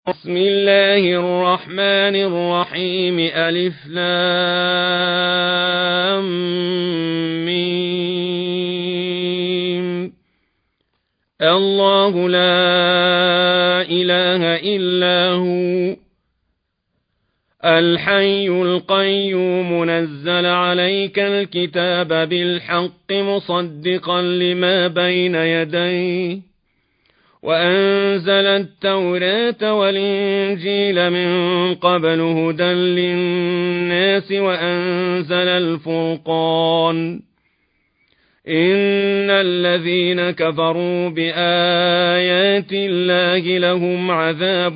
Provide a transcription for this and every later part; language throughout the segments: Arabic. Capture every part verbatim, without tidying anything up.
بسم الله الرحمن الرحيم ألف لام ميم الله لا إله إلا هو الحي القيوم نزل عليك الكتاب بالحق مصدقا لما بين يديه وأنزل التوراة والإنجيل من قبل هدى للناس وأنزل الفرقان إن الذين كفروا بآيات الله لهم عذاب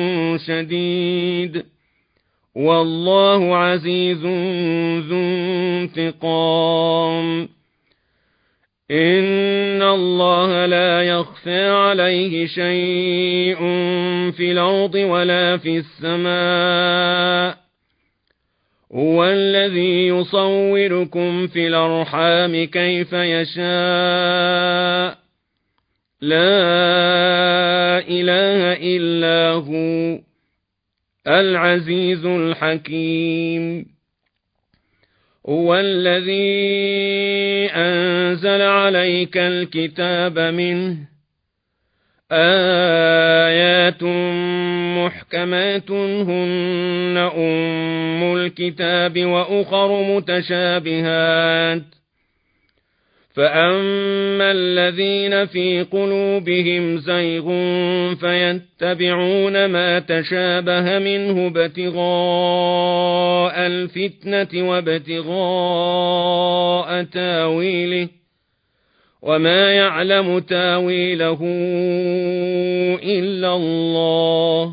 شديد والله عزيز ذو انتقام إن الله لا يخفى عليه شيء في الأرض ولا في السماء هو الذي يصوركم في الأرحام كيف يشاء لا إله إلا هو العزيز الحكيم هو الذي أنزل عليك الكتاب منه آيات محكمات هن أم الكتاب وأخر متشابهات فأما الذين في قلوبهم زيغ فيتبعون ما تشابه منه ابتغاء الفتنة وابتغاء تاويله وما يعلم تاويله إلا الله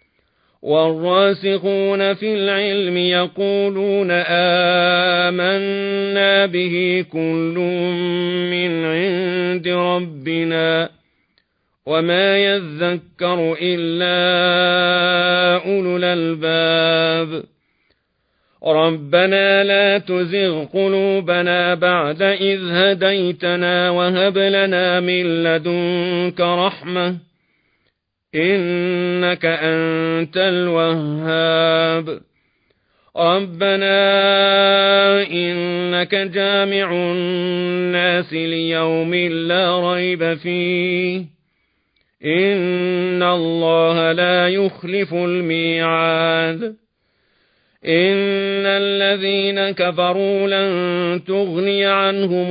والراسخون في العلم يقولون آمنا به كل من عند ربنا وما يذكر إلا أولو الألباب ربنا لا تزغ قلوبنا بعد إذ هديتنا وهب لنا من لدنك رحمة إنك أنت الوهاب ربنا إنك جامع الناس ليوم لا ريب فيه إن الله لا يخلف الميعاد إن الذين كفروا لن تغني عنهم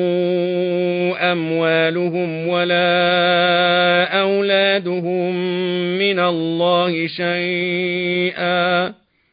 أموالهم ولا أولادهم من الله شيئا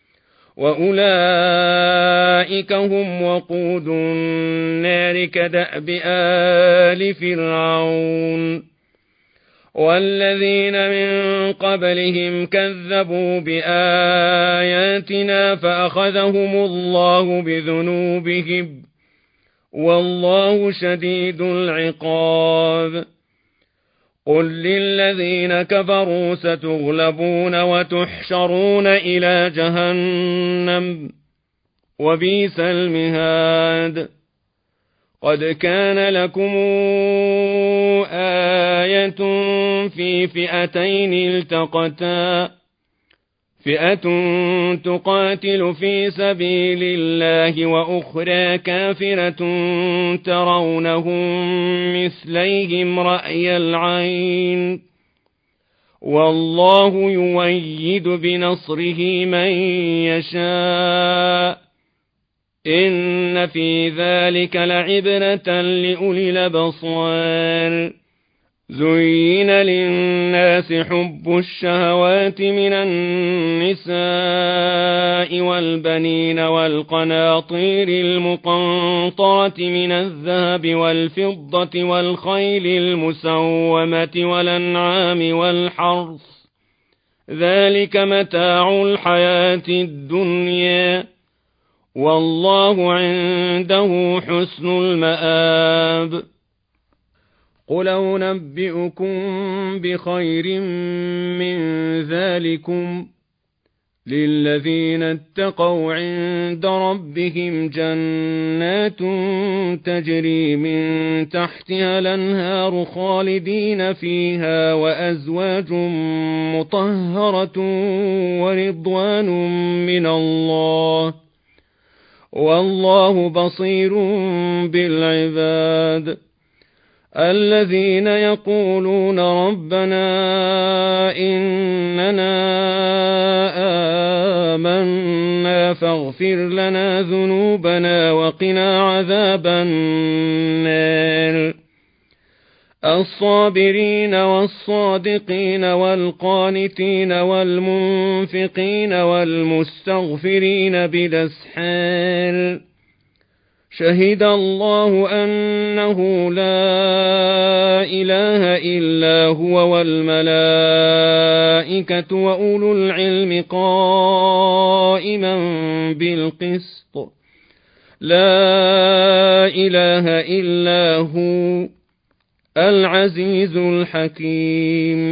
وأولئك هم وقود النار كدأب آل فرعون والذين من قبلهم كذبوا بآياتنا فأخذهم الله بذنوبهم والله شديد العقاب قل للذين كفروا ستغلبون وتحشرون إلى جهنم وبئس المهاد قد كان لكم آية في فئتين التقتا فئة تقاتل في سبيل الله وأخرى كافرة ترونهم مثليهم رأي العين والله يؤيد بنصره من يشاء إن في ذلك لعبرة لأولي الأبصار زين للناس حب الشهوات من النساء والبنين والقناطير المقنطرة من الذهب والفضة والخيل المسومة والأنعام والحرث ذلك متاع الحياة الدنيا والله عنده حسن المآب قل أنبئكم بخير من ذلكم للذين اتقوا عند ربهم جنات تجري من تحتها الأنهار خالدين فيها وأزواج مطهرة ورضوان من الله والله بصير بالعباد الذين يقولون ربنا إننا آمنا فاغفر لنا ذنوبنا وقنا عذاب النار الصابرين والصادقين والقانتين والمنفقين والمستغفرين بالأسحار شهد الله أنه لا إله إلا هو والملائكة وأولو العلم قائما بالقسط لا إله إلا هو العزيز الحكيم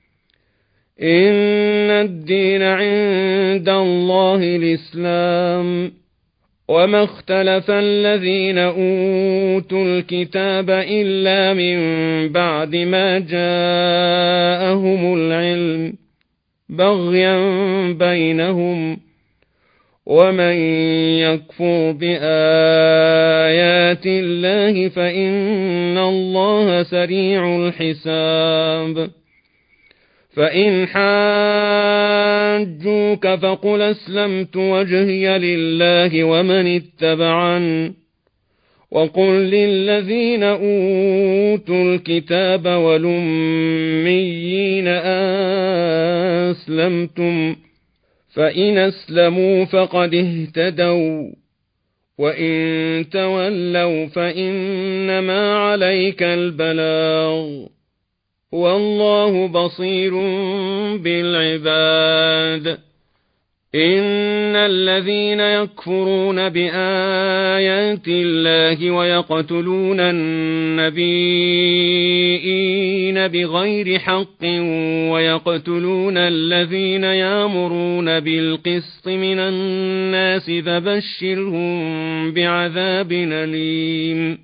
إن الدين عند الله الإسلام وما اختلف الذين أوتوا الكتاب إلا من بعد ما جاءهم العلم بغيا بينهم ومن يكفر بآيات الله فإن الله سريع الحساب فإن حاجوك فقل أسلمت وجهي لله ومن اتبعن وقل للذين أوتوا الكتاب والأميين أسلمتم فإن أسلموا فقد اهتدوا وإن تولوا فإنما عليك البلاغ والله بصير بالعباد إن الذين يكفرون بآيات الله ويقتلون النبيين بغير حق ويقتلون الذين يأمرون بالقسط من الناس فبشرهم بعذاب أليم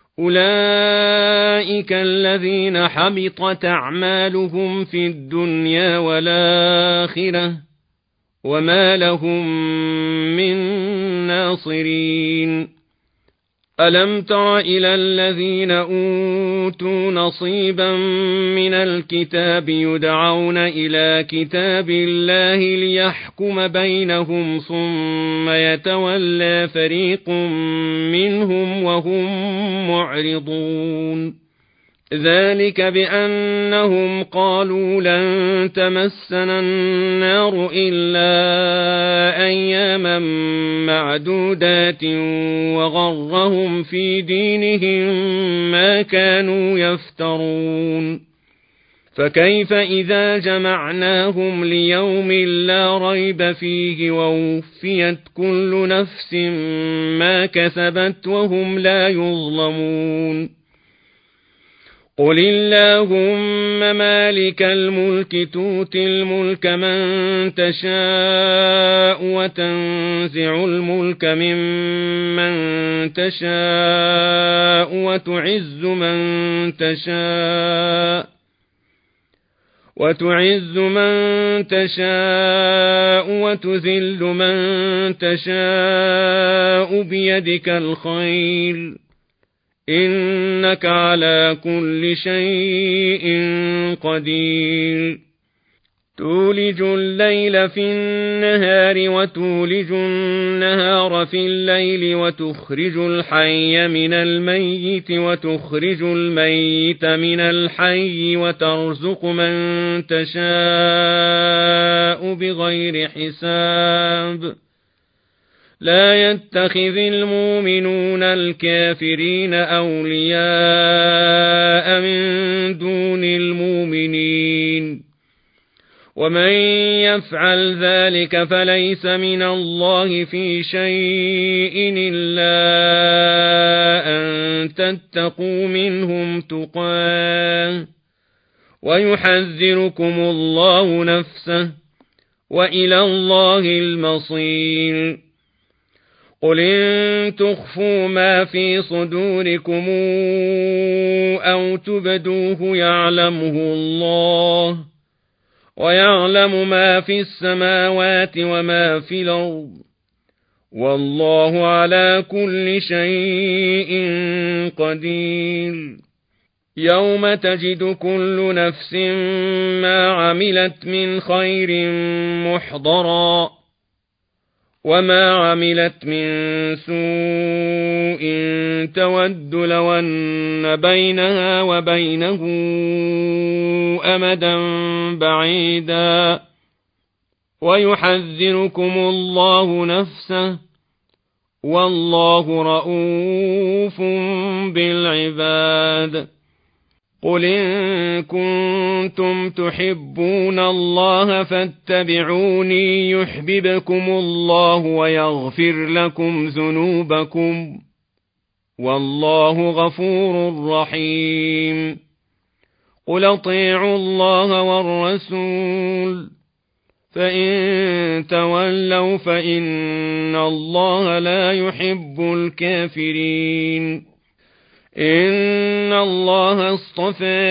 أولئك الذين حبطت أعمالهم في الدنيا والآخرة وما لهم من ناصرين ألم تر إلى الذين أوتوا نصيبا من الكتاب يدعون إلى كتاب الله ليحكم بينهم ثم يتولى فريق منهم وهم معرضون ذلك بأنهم قالوا لن تمسنا النار إلا أياما معدودات وغرهم في دينهم ما كانوا يفترون فكيف إذا جمعناهم ليوم لا ريب فيه ووفيت كل نفس ما كسبت وهم لا يظلمون قل اللهم مالك الملك تؤتي الملك من تشاء وتنزع الملك ممن تشاء وتعز من تشاء وتعز من تشاء وتذل من تشاء بيدك الخير إنك على كل شيء قدير تولج الليل في النهار وتولج النهار في الليل وتخرج الحي من الميت وتخرج الميت من الحي وترزق من تشاء بغير حساب لا يتخذ المؤمنون الكافرين أولياء من دون المؤمنين ومن يفعل ذلك فليس من الله في شيء إلا أن تتقوا منهم تقاه ويحذركم الله نفسه وإلى الله المصير. قل إن تخفوا ما في صدوركم أو تبدوه يعلمه الله، ويعلم ما في السماوات وما في الأرض، والله على كل شيء قدير. يوم تجد كل نفس ما عملت من خير محضرا، وما عملت من سوء تود لو أن بينها وبينه أمدا بعيدا، ويحذركم الله نفسه، والله رؤوف بالعباد. قل إن كنتم تحبون الله فاتبعوني يحببكم الله ويغفر لكم ذنوبكم، والله غفور رحيم. قل اطيعوا الله والرسول، فإن تولوا فإن الله لا يحب الكافرين. إن الله اصطفى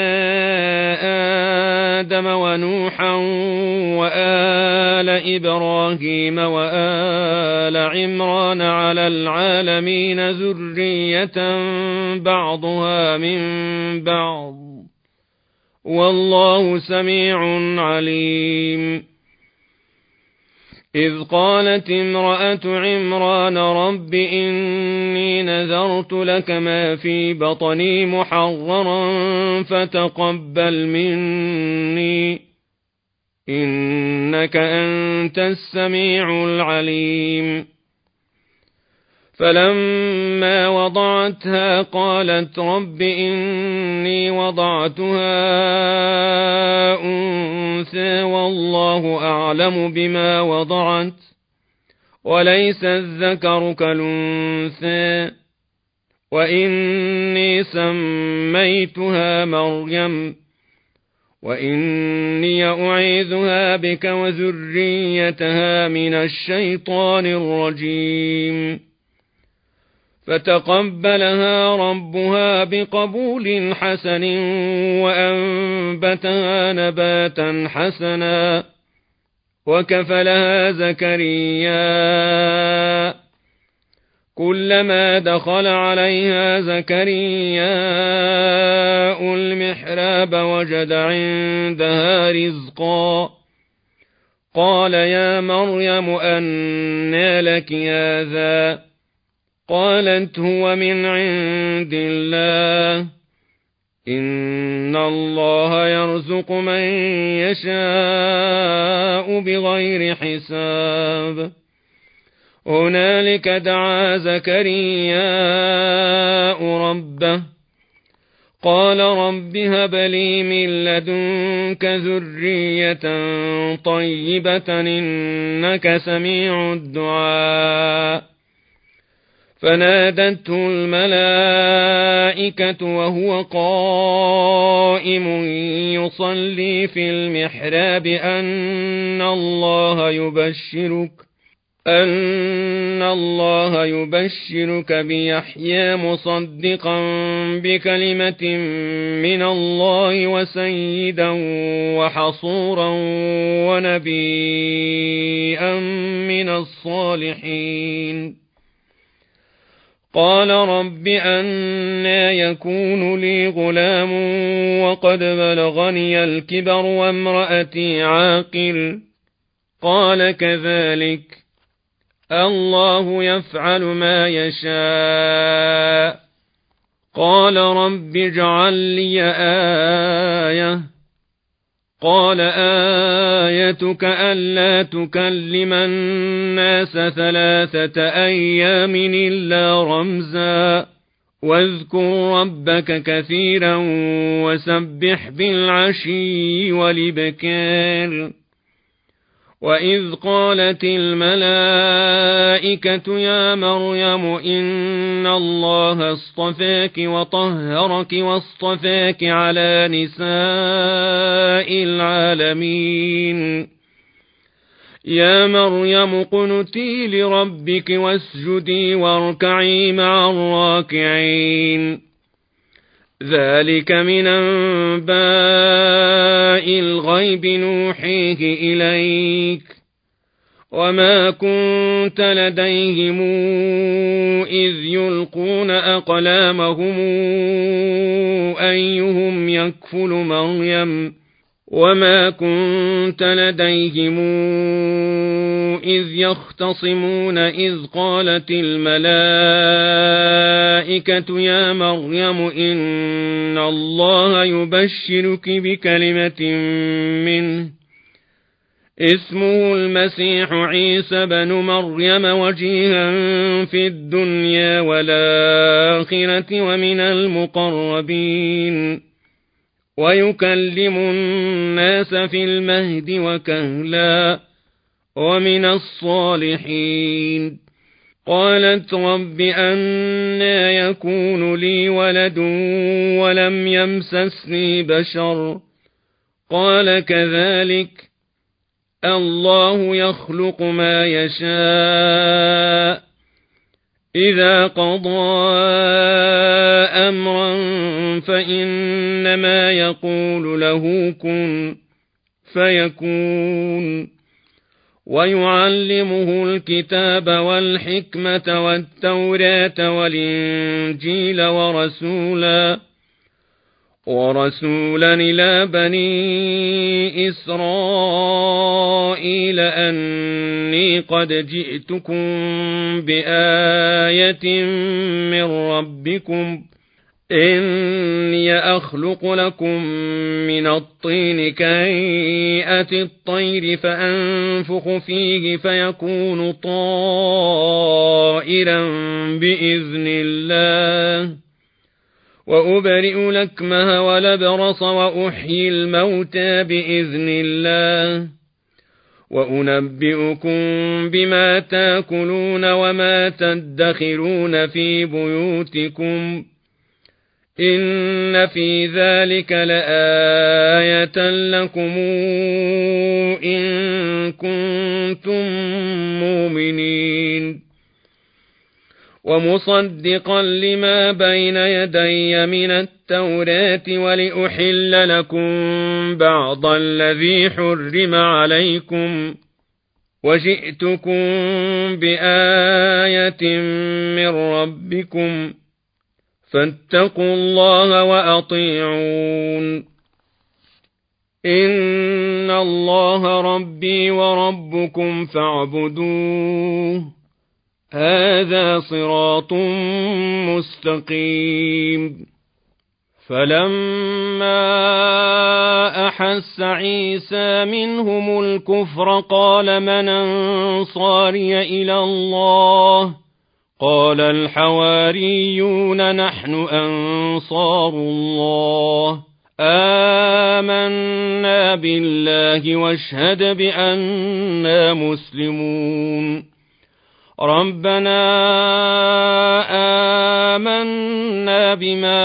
آدم ونوحا وآل إبراهيم وآل عمران على العالمين ذرية بعضها من بعض، والله سميع عليم. إذ قالت امرأة عمران رب إني نذرت لك ما في بطني محررا فتقبل مني إنك أنت السميع العليم. فلما وضعتها قالت رب إني وضعتها أنثى والله أعلم بما وضعت وليس الذكر كالأنثى، وإني سميتها مريم وإني أعيذها بك وذريتها من الشيطان الرجيم. فتقبلها ربها بقبول حسن وأنبتها نباتا حسنا، وكفلها زكريا. كلما دخل عليها زكرياء المحراب وجد عندها رزقا، قال يا مريم أنى لك هذا؟ قالت هو من عند الله، إن الله يرزق من يشاء بغير حساب. هنالك دعا زكرياء ربه قال رب هب لي من لدنك ذرية طيبة إنك سميع الدعاء. فنادته الملائكة وهو قائم يصلي في المحراب أن الله يبشرك أن الله يبشرك بيحيى مصدقا بكلمة من الله وسيدا وحصورا ونبيا من الصالحين. قال رب أنى يكون لي غلام وقد بلغني الكبر وامرأتي عاقر؟ قال كذلك الله يفعل ما يشاء. قال رب اجعل لي آية. قال آيتك ألا تكلم الناس ثلاثة أيام إلا رمزا، واذكر ربك كثيرا وسبح بالعشي والإبكار. وإذ قالت الملائكة يا مريم إن الله اصطفاك وطهرك واصطفاك على نساء العالمين. يا مريم اقنتي لربك واسجدي واركعي مع الراكعين ذلك من أنباء الغيب نوحيه إليك وما كنت لديهم إذ يلقون أقلامهم أيهم يكفل مريم وما كنت لديهم إذ يختصمون إذ قالت الملائكة يا مريم إن الله يبشرك بكلمة منه اسمه المسيح عيسى بن مريم وجيها في الدنيا والآخرة ومن المقربين ويكلم الناس في المهد وكهلا ومن الصالحين قالت رب أنى يكون لي ولد ولم يمسسني بشر قال كذلك الله يخلق ما يشاء إذا قضى أمرا فإنما يقول له كن فيكون ويعلمه الكتاب والحكمة والتوراة والإنجيل ورسولا ورسولا إلى بني إسرائيل أني قد جئتكم بآية من ربكم إني أخلق لكم من الطين كهيئة الطير فأنفخ فيه فيكون طائرا بإذن الله وأبرئ الأكمه والأبرص وأحيي الموتى بإذن الله وأنبئكم بما تأكلون وما تدخرون في بيوتكم إن في ذلك لآية لكم إن كنتم مؤمنين ومصدقا لما بين يدي من التوراة ولأحل لكم بعض الذي حرم عليكم وجئتكم بآية من ربكم فاتقوا الله وأطيعون إن الله ربي وربكم فاعبدوه هذا صراط مستقيم فلما أحس عيسى منهم الكفر قال من أنصاري إلى الله قال الحواريون نحن أنصار الله آمنا بالله واشهد بأننا مسلمون ربنا آمنا بما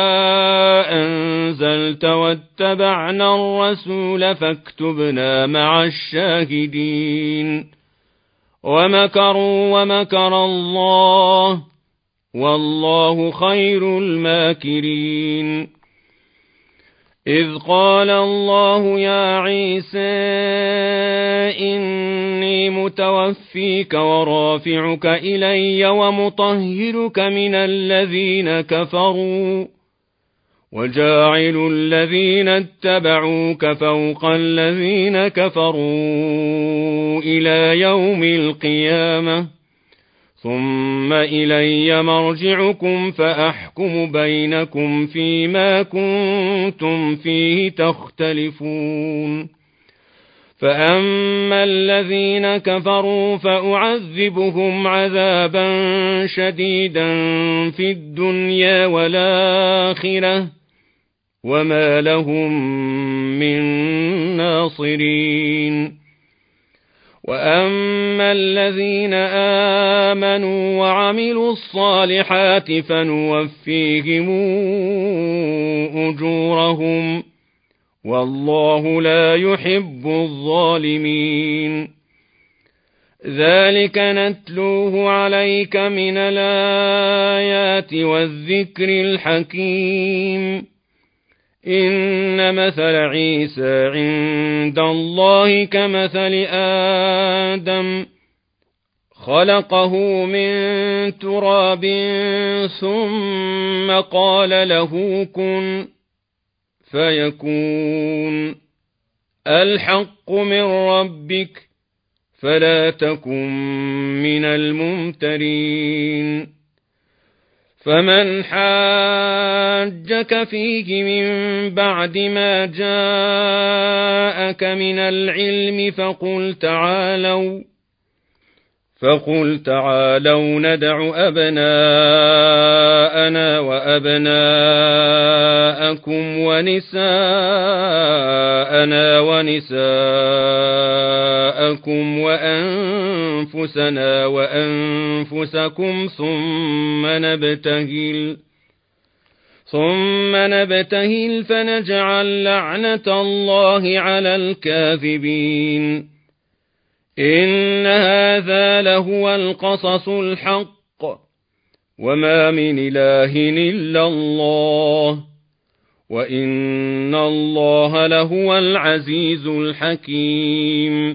أنزلت واتبعنا الرسول فاكتبنا مع الشاهدين ومكروا ومكر الله والله خير الماكرين إذ قال الله يا عيسى إني متوفيك ورافعك إلي ومطهرك من الذين كفروا وجاعل الذين اتبعوك فوق الذين كفروا إلى يوم القيامة ثم إلي مرجعكم فأحكم بينكم فيما كنتم فيه تختلفون فأما الذين كفروا فأعذبهم عذابا شديدا في الدنيا والآخرة وما لهم من ناصرين وأما الذين آمنوا وعملوا الصالحات فنوفيهم أجورهم والله لا يحب الظالمين ذلك نتلوه عليك من الآيات والذكر الحكيم إن مثل عيسى عند الله كمثل آدم خلقه من تراب ثم قال له كن فيكون الحق من ربك فلا تكن من الممترين فمن حاجك فيه من بعد ما جاءك من العلم فقل تعالوا فقل تعالوا ندع أبناءنا وأبناءكم ونساءنا ونساءكم وأنفسنا وأنفسكم ثم نبتهل ثم نبتهل فنجعل لعنة الله على الكاذبين إن هذا لهو القصص الحق وما من إله إلا الله وإن الله لهو العزيز الحكيم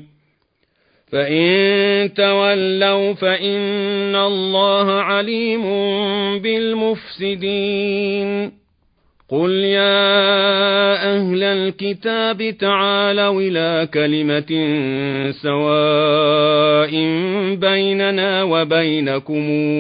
فإن تولوا فإن الله عليم بالمفسدين قل يا أهل الكتاب تعالوا إلى كلمة سواء بيننا وبينكم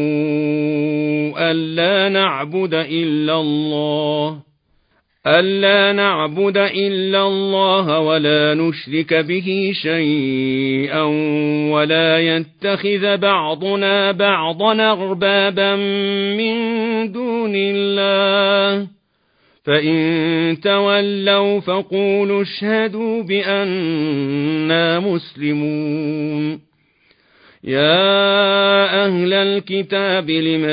ألا نعبد إلا الله ألا نعبد إلا الله ولا نشرك به شيئا ولا يتخذ بعضنا بعضا أربابا من دون الله فإن تولوا فقولوا اشهدوا بأننا مسلمون يا أهل الكتاب لم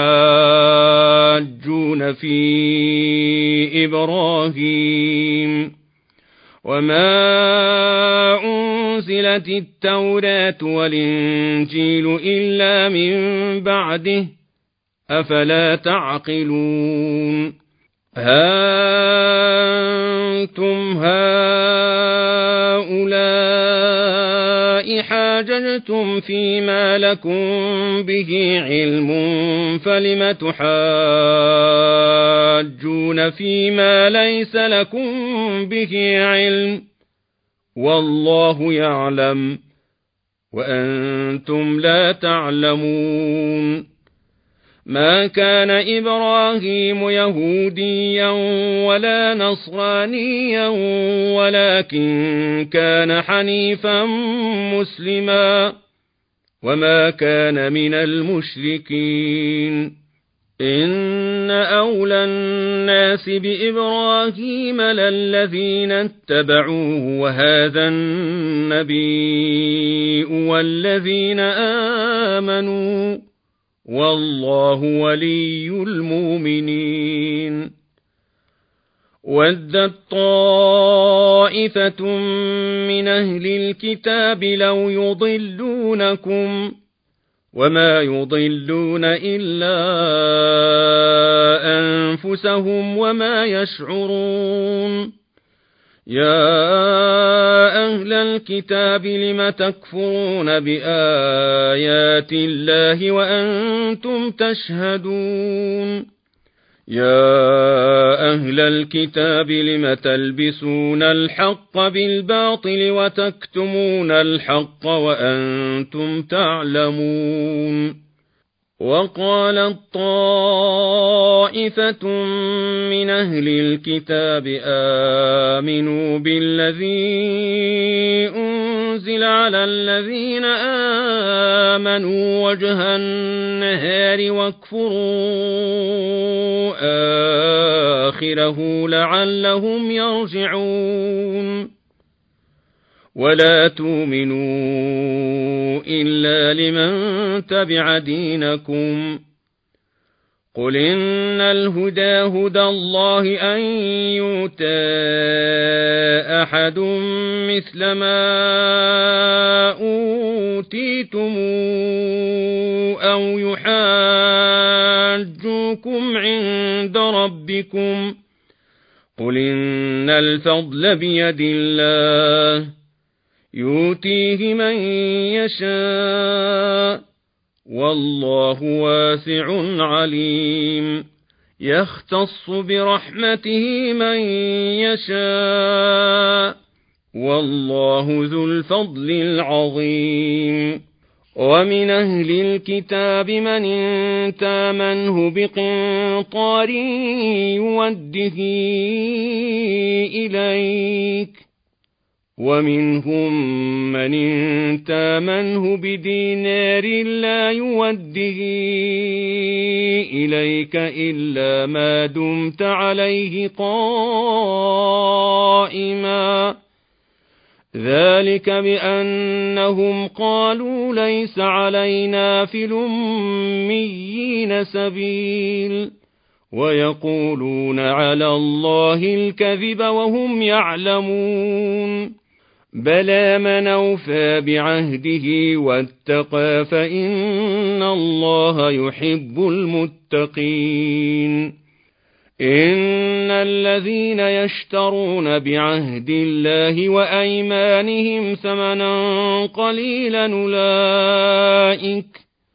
تحاجون في إبراهيم وما أنزلت التوراة والإنجيل إلا من بعده أفلا تعقلون ها أنتم هؤلاء حاججتم فيما لكم به علم فلم تحاجون فيما ليس لكم به علم والله يعلم وأنتم لا تعلمون ما كان إبراهيم يهوديا ولا نصرانيا ولكن كان حنيفا مسلما وما كان من المشركين إن أولى الناس بإبراهيم للذين اتبعوه وهذا النبي والذين آمنوا والله ولي المؤمنين ودت طائفة من أهل الكتاب لو يضلونكم وما يضلون إلا أنفسهم وما يشعرون يا أهل الكتاب لم تكفرون بآيات الله وأنتم تشهدون يا أهل الكتاب لم تلبسون الحق بالباطل وتكتمون الحق وأنتم تعلمون وقالت طائفة من أهل الكتاب آمنوا بالذي أنزل على الذين آمنوا وجه النهار واكفروا آخره لعلهم يرجعون ولا تؤمنوا إلا لمن تبع دينكم قل إن الهدى هدى الله أن يؤتى أحد مثل ما توليتم أو يحاجوكم عند ربكم قل إن الفضل بيد الله يؤتيه من يشاء والله واسع عليم يختص برحمته من يشاء والله ذو الفضل العظيم ومن أهل الكتاب من إن تامنه بقنطار يوده إليك ومنهم من إن تامنه بدينار لا يوده إليك إلا ما دمت عليه قائما ذلك بأنهم قالوا ليس علينا في الأميين سبيل ويقولون على الله الكذب وهم يعلمون بلى من أوفى بعهده واتقى فإن الله يحب المتقين إن الذين يشترون بعهد الله وأيمانهم ثمنا قليلا أولئك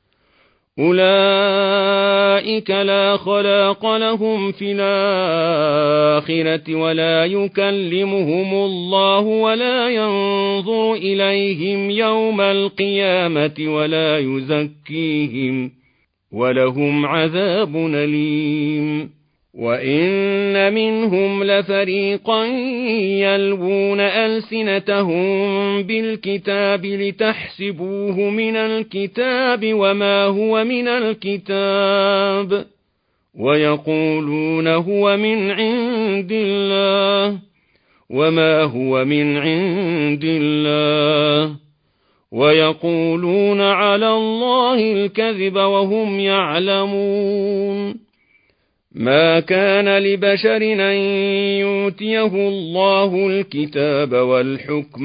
أولئك لا خلاق لهم في الآخرة ولا يكلمهم الله ولا ينظر إليهم يوم القيامة ولا يزكيهم ولهم عذاب أليم وإن منهم لفريقا يلوون ألسنتهم بالكتاب لتحسبوه من الكتاب وما هو من الكتاب ويقولون هو من عند الله وما هو من عند الله ويقولون على الله الكذب وهم يعلمون ما كان لبشر أن يؤتيه الله الكتاب والحكم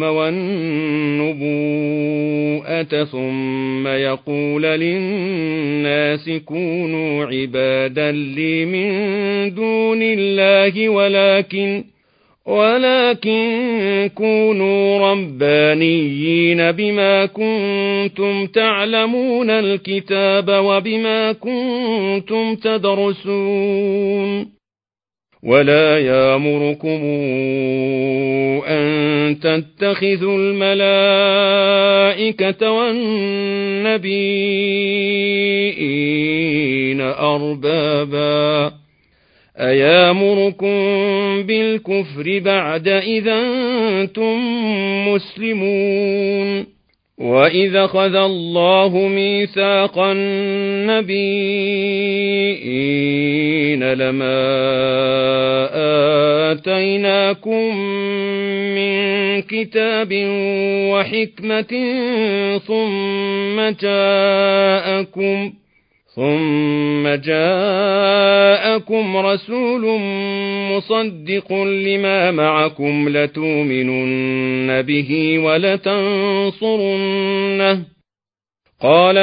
والنبوءة ثم يقول للناس كونوا عبادا لي من دون الله ولكن ولكن كونوا ربانيين بما كنتم تعلمون الكتاب وبما كنتم تدرسون ولا يأمركم أن تتخذوا الملائكة والنبيين أربابا أيامركم بالكفر بعد إذا أنتم مسلمون وإذا خذ الله ميثاق النبيين لما آتيناكم من كتاب وحكمة ثم جاءكم ثم جاءكم رسول مصدق لما معكم لتؤمنن به ولتنصرنه قال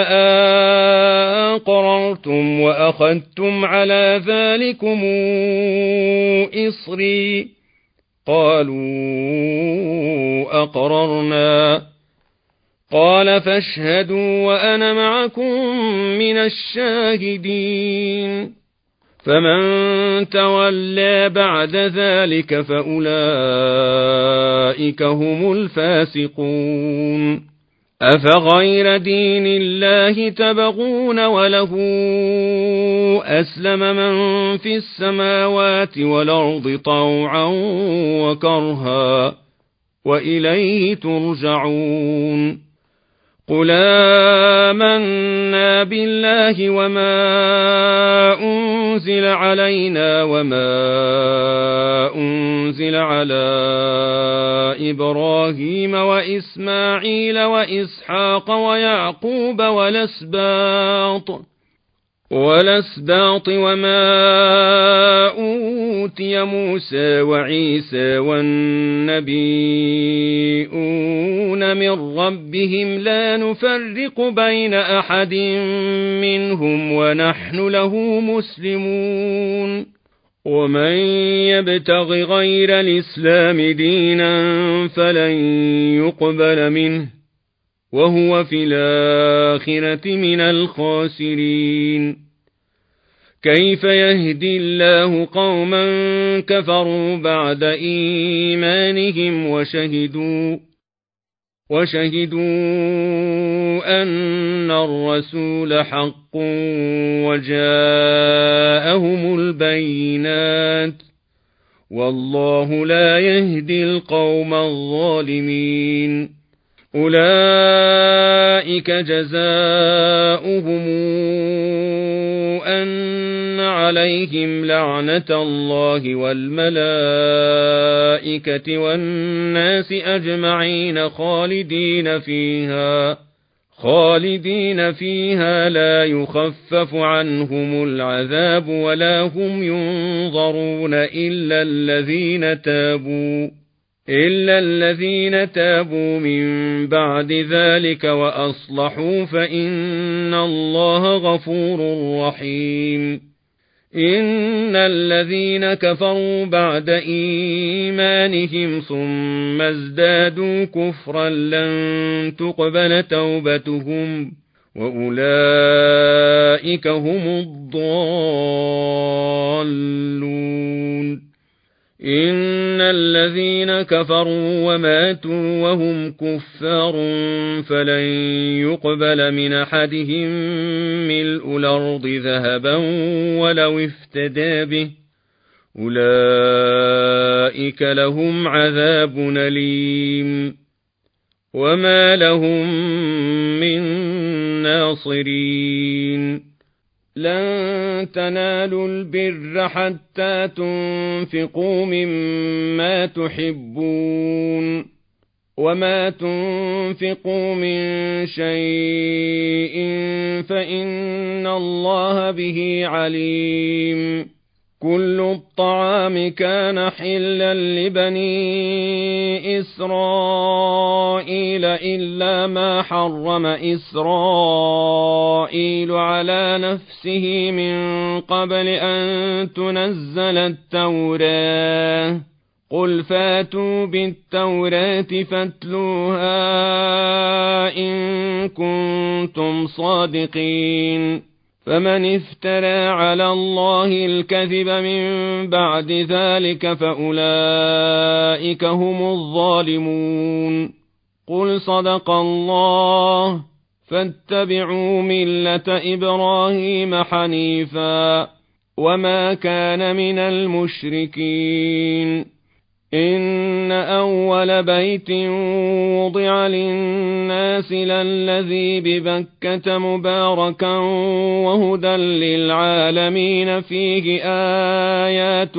أقررتم وأخذتم على ذلكم إصري قالوا أقررنا قال فاشهدوا وأنا معكم من الشاهدين فمن تولى بعد ذلك فأولئك هم الفاسقون أفغير دين الله تبغون وله أسلم من في السماوات والأرض طوعا وكرها وإليه ترجعون قل آمنا بالله وما أنزل علينا وما أنزل على إبراهيم وإسماعيل وإسحاق ويعقوب والأسباط والأسباط وما أوتي موسى وعيسى والنبيون من ربهم لا نفرق بين أحد منهم ونحن له مسلمون ومن يبتغ غير الإسلام دينا فلن يقبل منه وهو في الآخرة من الخاسرين كيف يهدي الله قوما كفروا بعد إيمانهم وشهدوا وشهدوا أن الرسول حق وجاءهم البينات والله لا يهدي القوم الظالمين أولئك جزاؤهم أن عليهم لعنة الله والملائكة والناس أجمعين خالدين فيها خالدين فيها لا يخفف عنهم العذاب ولا هم ينظرون إلا الذين تابوا إلا الذين تابوا من بعد ذلك وأصلحوا فإن الله غفور رحيم إن الذين كفروا بعد إيمانهم ثم ازدادوا كفرا لن تقبل توبتهم وأولئك هم الضالون إن الذين كفروا وماتوا وهم كفار فلن يقبل من أحدهم ملء الأرض ذهبا ولو افتدى به أولئك لهم عذاب أليم وما لهم من ناصرين لن تنالوا البر حتى تنفقوا مما تحبون وما تنفقوا من شيء فإن الله به عليم كل الطعام كان حلا لبني إسرائيل إلا ما حرم إسرائيل على نفسه من قبل أن تنزل التوراة قل فاتوا بالتوراة فاتلوها إن كنتم صادقين فمن افترى على الله الكذب من بعد ذلك فأولئك هم الظالمون قل صدق الله فاتبعوا ملة إبراهيم حنيفا وما كان من المشركين إن أول بيت وضع للناس للذي ببكة مباركا وهدى للعالمين فيه آيات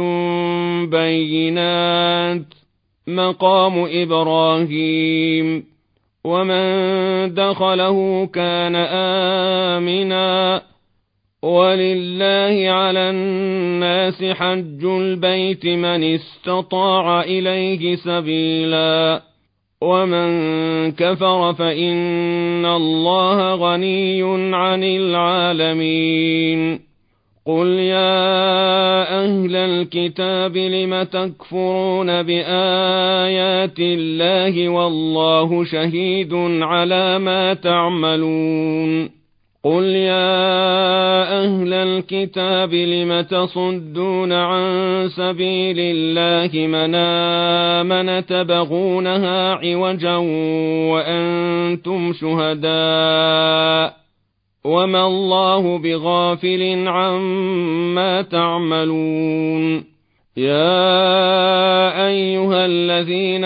بينات مقام إبراهيم ومن دخله كان آمنا ولله على الناس حج البيت من استطاع إليه سبيلا ومن كفر فإن الله غني عن العالمين قل يا أهل الكتاب لم تكفرون بآيات الله والله شهيد على ما تعملون قل يا أهل الكتاب لم تصدون عن سبيل الله من آمن تبغونها عوجا وأنتم شهداء وما الله بغافل عما تعملون يا أيها الذين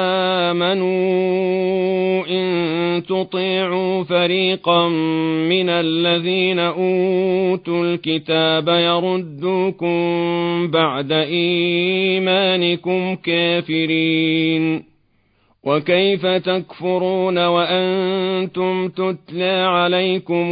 آمنوا إن تطيعوا فريقا من الذين أوتوا الكتاب يردوكم بعد إيمانكم كافرين وكيف تكفرون وأنتم تتلى عليكم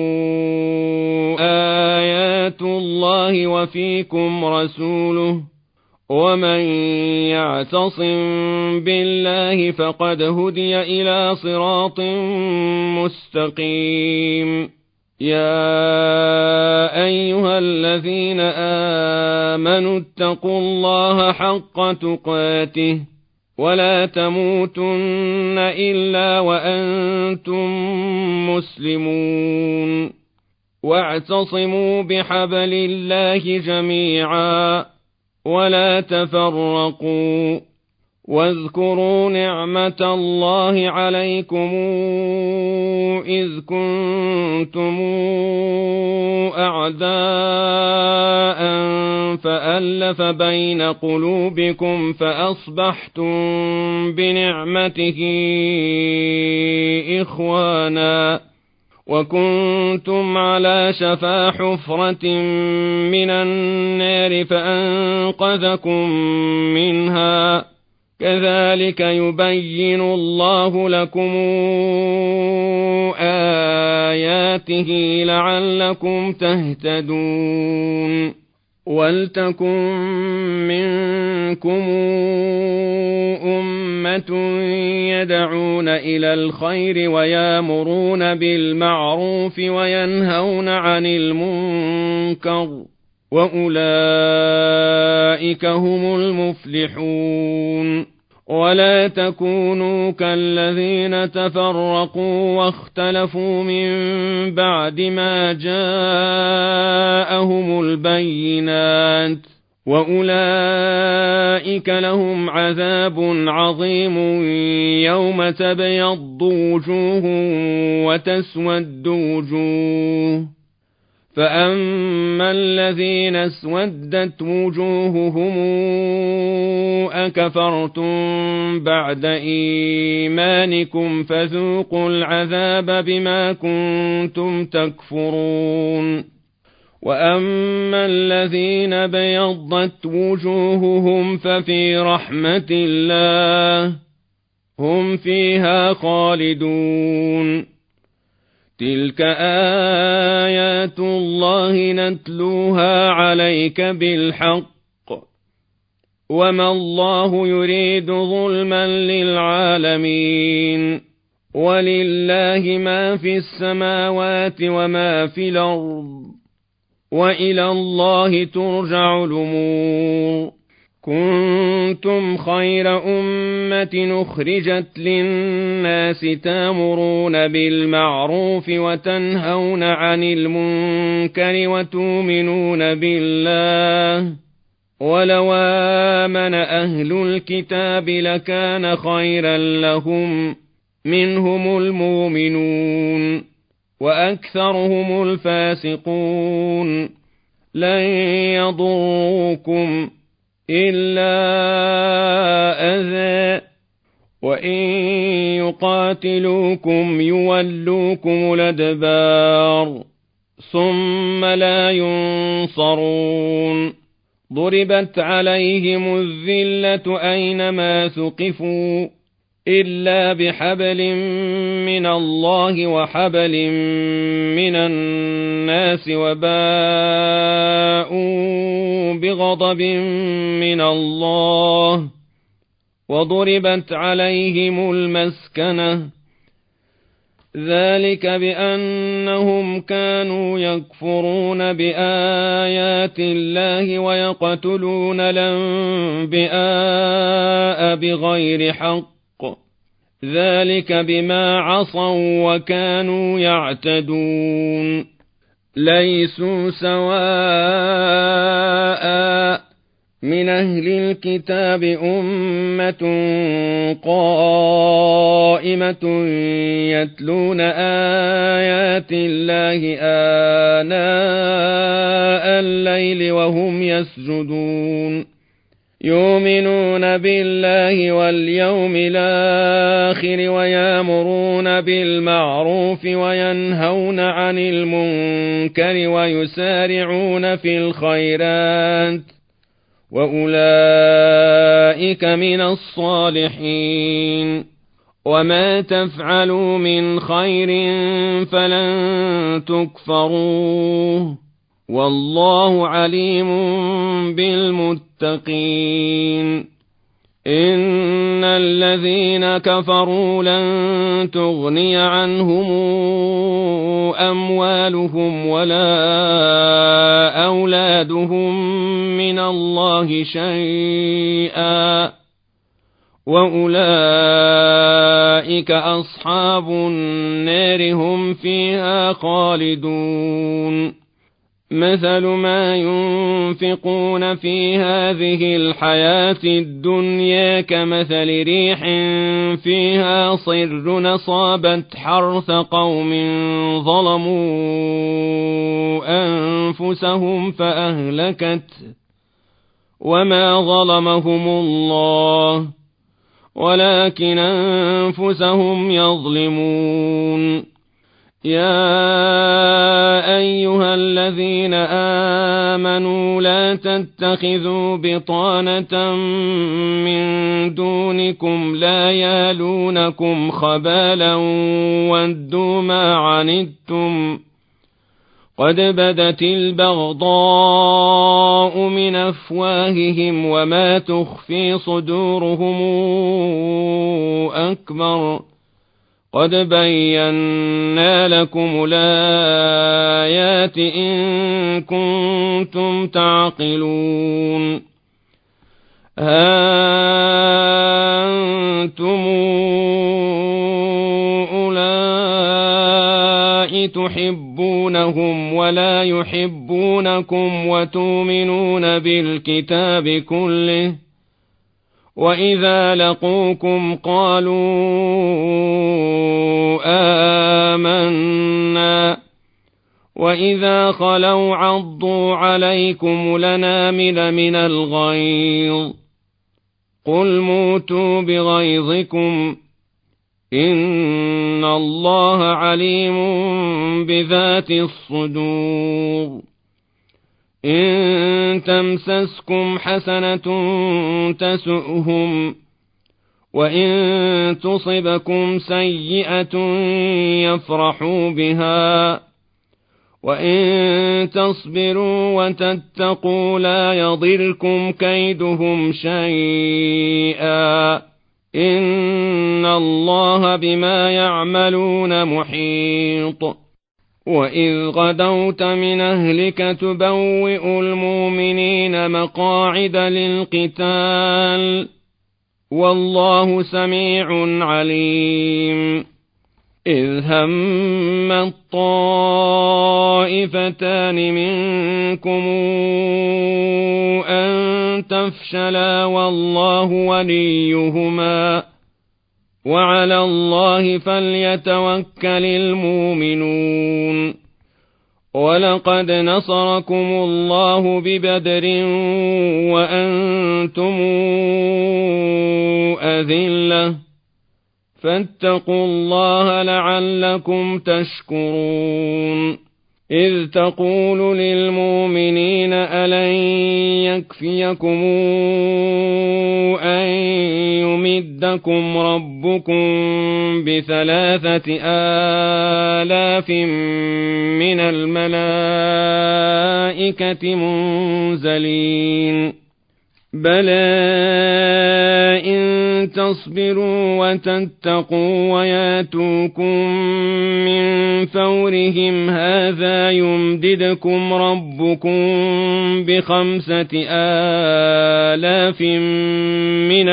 آيات الله وفيكم رسوله ومن يعتصم بالله فقد هدي إلى صراط مستقيم. يا أيها الذين آمنوا اتقوا الله حق تقاته ولا تموتن إلا وأنتم مسلمون. واعتصموا بحبل الله جميعا ولا تفرقوا. واذكروا نعمة الله عليكم إذ كنتم أعداء فألف بين قلوبكم فأصبحتم بنعمته إخوانا وكنتم على شفا حفرة من النار فأنقذكم منها. كذلك يبين الله لكم آياته لعلكم تهتدون. ولتكن منكم أمة يدعون إلى الخير ويامرون بالمعروف وينهون عن المنكر وأولئك هم المفلحون. ولا تكونوا كالذين تفرقوا واختلفوا من بعد ما جاءهم البينات وأولئك لهم عذاب عظيم يوم تبيض وجوه وتسود وجوه. فأما الذين اسودت وجوههم أكفرتم بعد إيمانكم فذوقوا العذاب بما كنتم تكفرون. وأما الذين بيضت وجوههم ففي رحمة الله هم فيها خالدون. تلك آيات الله نتلوها عليك بالحق وما الله يريد ظلما للعالمين. ولله ما في السماوات وما في الأرض وإلى الله ترجع الأمور. كنتم خير أمة أخرجت للناس تأمرون بالمعروف وتنهون عن المنكر وتؤمنون بالله. ولو آمن أهل الكتاب لكان خيرا لهم منهم المؤمنون وأكثرهم الفاسقون. لن يضروكم إلا أذى وإن يقاتلوكم يولوكم الأدبار ثم لا ينصرون. ضربت عليهم الذلة أينما ثقفوا إلا بحبل من الله وحبل من الناس وباءوا بغضب من الله وضربت عليهم المسكنة ذلك بأنهم كانوا يكفرون بآيات الله ويقتلون الأنبياء بغير حق ذلك بما عصوا وكانوا يعتدون. ليسوا سواء من أهل الكتاب أمة قائمة يتلون آيات الله آناء الليل وهم يسجدون يؤمنون بالله واليوم الآخر ويأمرون بالمعروف وينهون عن المنكر ويسارعون في الخيرات وأولئك من الصالحين وما تفعلوا من خير فلن تكفروه والله عليم بالمتقين إن الذين كفروا لن تغني عنهم أموالهم ولا أولادهم من الله شيئا وأولئك أصحاب النار هم فيها خالدون مثل ما ينفقون في هذه الحياة الدنيا كمثل ريح فيها صر أصابت حرث قوم ظلموا أنفسهم فأهلكت وما ظلمهم الله ولكن أنفسهم يظلمون يا أيها الذين آمنوا لا تتخذوا بطانة من دونكم لا يالونكم خبالا ودوا ما عنتم قد بدت البغضاء من أفواههم وما تخفي صدورهم أكبر قد بينا لكم الآيات إن كنتم تعقلون ها أنتم أولئك تحبونهم ولا يحبونكم وتؤمنون بالكتاب كله وإذا لقوكم قالوا آمنا وإذا خلوا عضوا عليكم الأنامل من الغيظ قل موتوا بغيظكم إن الله عليم بذات الصدور إن تمسسكم حسنة تسؤهم وإن تصبكم سيئة يفرحوا بها وإن تصبروا وتتقوا لا يضركم كيدهم شيئا إن الله بما يعملون محيط وإذ غدوت من أهلك تبوئ المؤمنين مقاعد للقتال والله سميع عليم إذ هم الطائفتان منكم أن تفشلا والله وليهما وعلى الله فليتوكل المؤمنون ولقد نصركم الله ببدر وأنتم أذلة فاتقوا الله لعلكم تشكرون إذ تقول للمؤمنين ألن يكفيكم أن يمدكم ربكم بثلاثة آلاف من الملائكة منزلين بلى إن تصبروا وتتقوا وياتوكم من فورهم هذا يمددكم ربكم بخمسة آلاف من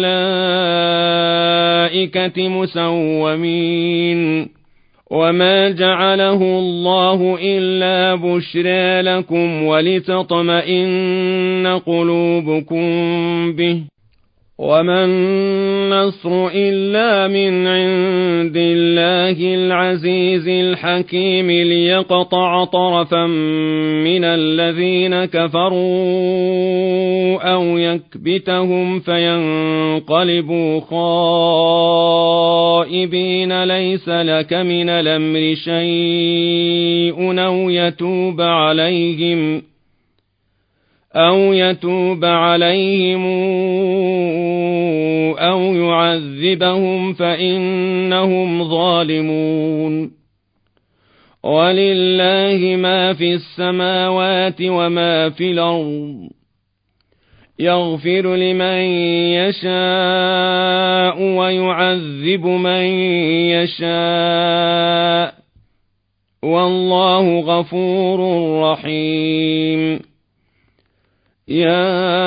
الملائكة مسومين وما جعله الله إلا بشرى لكم ولتطمئن قلوبكم به وما النصر إلا من عند الله العزيز الحكيم ليقطع طرفا من الذين كفروا أو يكبتهم فينقلبوا خائبين ليس لك من الأمر شيء أو يتوب عليهم أو يتوب عليهم أو يعذبهم فإنهم ظالمون. ولله ما في السماوات وما في الأرض، يغفر لمن يشاء ويعذب من يشاء، والله غفور رحيم. يا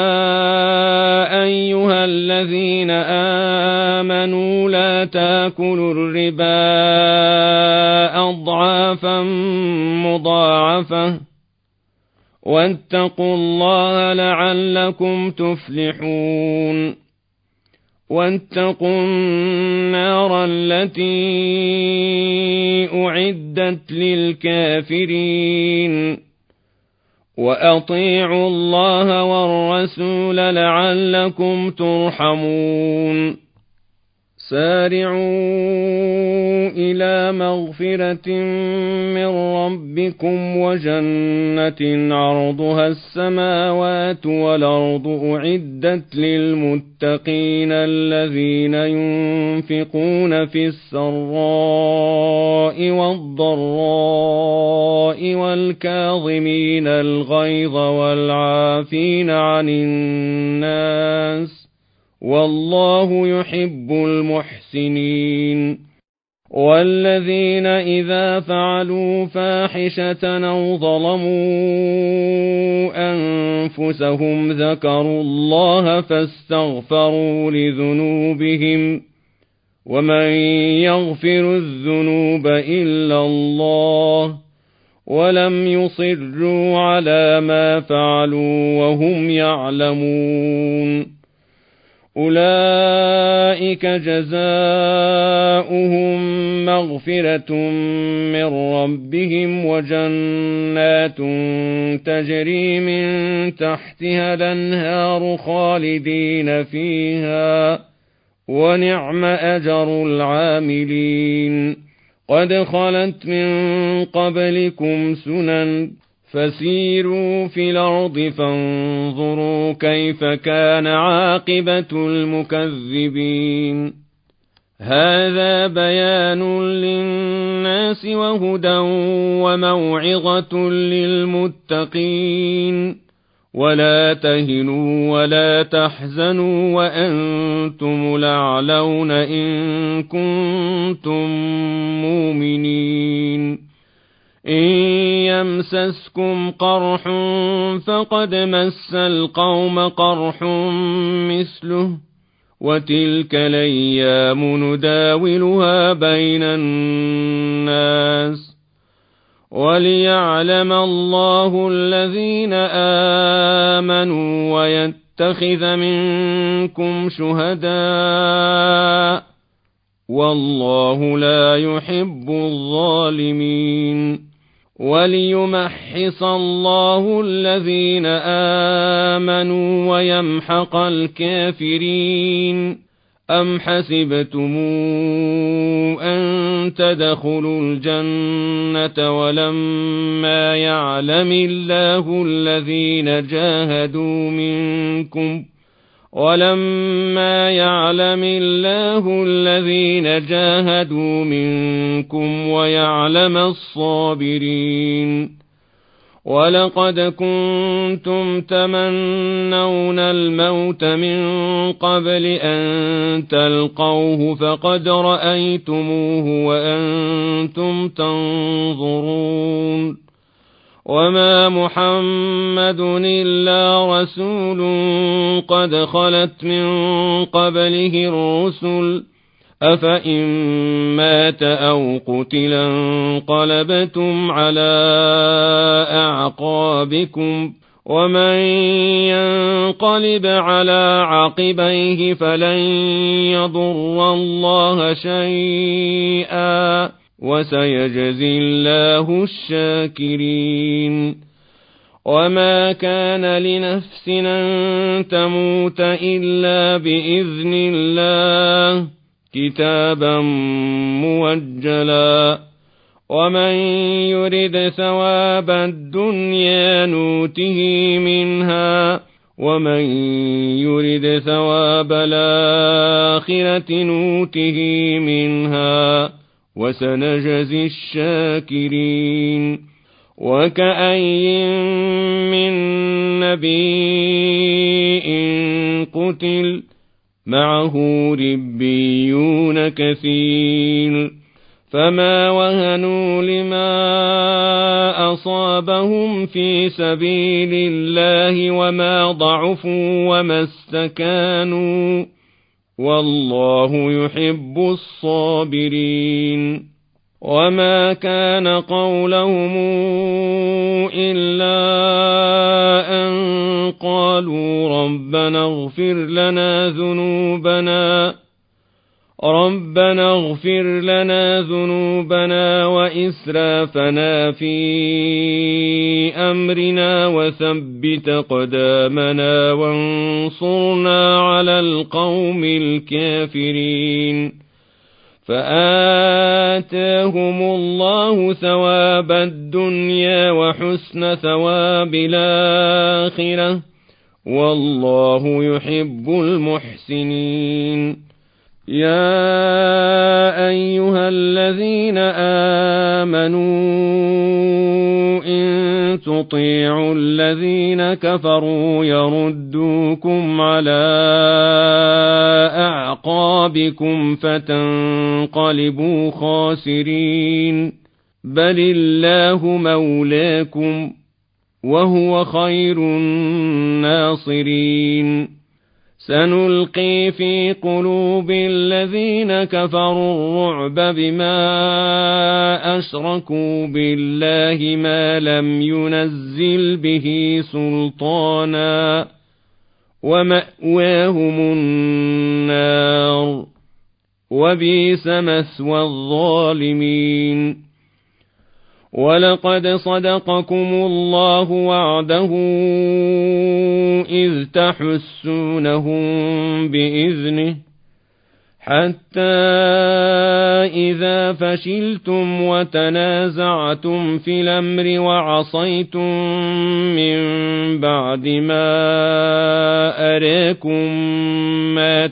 أيها الذين آمنوا لا تأكلوا الربا أضعافا مضاعفة، واتقوا الله لعلكم تفلحون. واتقوا النار التي أعدت للكافرين، وأطيعوا الله والرسول لعلكم ترحمون. سارعوا إلى مغفرة من ربكم وجنة عرضها السماوات والأرض أعدت للمتقين الذين ينفقون في السراء والضراء والكاظمين الغيظ والعافين عن الناس، والله يحب المحسنين. والذين إذا فعلوا فاحشة أو ظلموا أنفسهم ذكروا الله فاستغفروا لذنوبهم، ومن يغفر الذنوب إلا الله، ولم يصروا على ما فعلوا وهم يعلمون. أولئك جزاؤهم مغفرة من ربهم وجنات تجري من تحتها الأنهار خالدين فيها، ونعم أجر العاملين. قد خلت من قبلكم سنن فسيروا في الأرض فانظروا كيف كان عاقبة المكذبين. هذا بيان للناس وهدى وموعظة للمتقين. ولا تهنوا ولا تحزنوا وأنتم الأعلون إن كنتم مؤمنين. إن يمسسكم قرح فقد مس القوم قرح مثله، وتلك الأيام نداولها بين الناس، وليعلم الله الذين آمنوا ويتخذ منكم شهداء، والله لا يحب الظالمين. وليمحص الله الذين آمنوا ويمحق الكافرين. أم حسبتم أن تدخلوا الجنة ولما يعلم الله الذين جاهدوا منكم ولما يعلم الله الذين جاهدوا منكم ويعلم الصابرين. ولقد كنتم تمنون الموت من قبل أن تلقوه فقد رأيتموه وأنتم تنظرون. وما محمد إلا رسول قد خلت من قبله الرسل، أفإن مات أو قتل انقلبتم على أعقابكم، ومن ينقلب على عقبيه فلن يضر الله شيئا، وسيجزي الله الشاكرين. وما كان لنفس أن تموت إلا بإذن الله كتابا موجلا، ومن يرد ثواب الدنيا نوته منها ومن يرد ثواب الآخرة نوته منها وسنجزي الشاكرين. وكأي من نبي قتل معه ربيون كثير فما وهنوا لما أصابهم في سبيل الله وما ضعفوا وما استكانوا والله يحب الصابرين. وما كان قولهم إلا أن قالوا ربنا اغفر لنا ذنوبنا ربنا اغفر لنا ذنوبنا وإسرافنا في أمرنا وثبت قدامنا وانصرنا على القوم الكافرين. فآتاهم الله ثواب الدنيا وحسن ثواب الآخرة والله يحب المحسنين. يا أيها الذين آمنوا إن تطيعوا الذين كفروا يردوكم على أعقابكم فتنقلبوا خاسرين. بل الله مولاكم وهو خير الناصرين. سنلقي في قلوب الذين كفروا الرعب بما أشركوا بالله ما لم ينزل به سلطانا ومأواهم النار وبئس مثوى الظالمين. ولقد صدقكم الله وعده إذ تحسونهم بإذنه حتى إذا فشلتم وتنازعتم في الأمر وعصيتم من بعد ما أراكم ما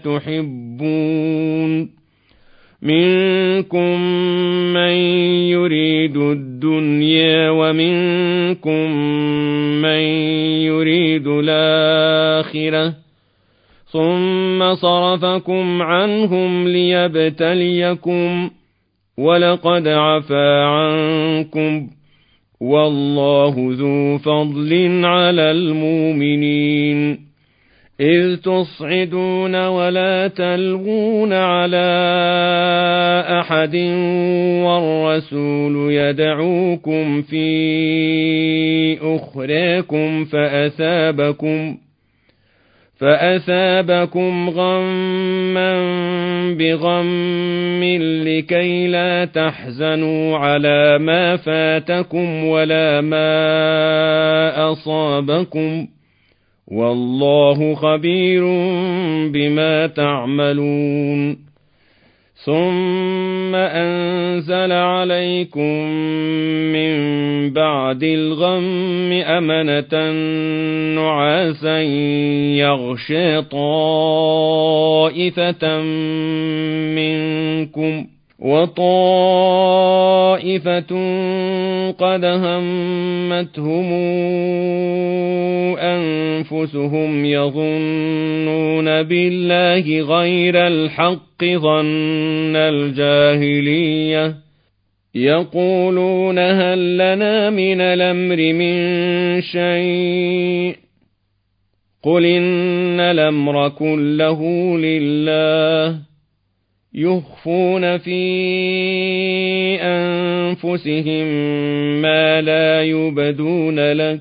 تحبون منكم من يريد الدنيا ومنكم من يريد الآخرة ثم صرفكم عنهم ليبتليكم ولقد عفا عنكم والله ذو فضل على المؤمنين. إذ تصعدون ولا تلغون على أحد والرسول يدعوكم في أخراكم فأثابكم فأثابكم غما بغم لكي لا تحزنوا على ما فاتكم ولا ما أصابكم والله خبير بما تعملون. ثم أنزل عليكم من بعد الغم أمنة نعاسا يغشى طائفة منكم وطائفة قد همتهم أنفسهم يظنون بالله غير الحق ظن الجاهلية يقولون هل لنا من الأمر من شيء قل إن الأمر كله لله يخفون في أنفسهم ما لا يبدون لك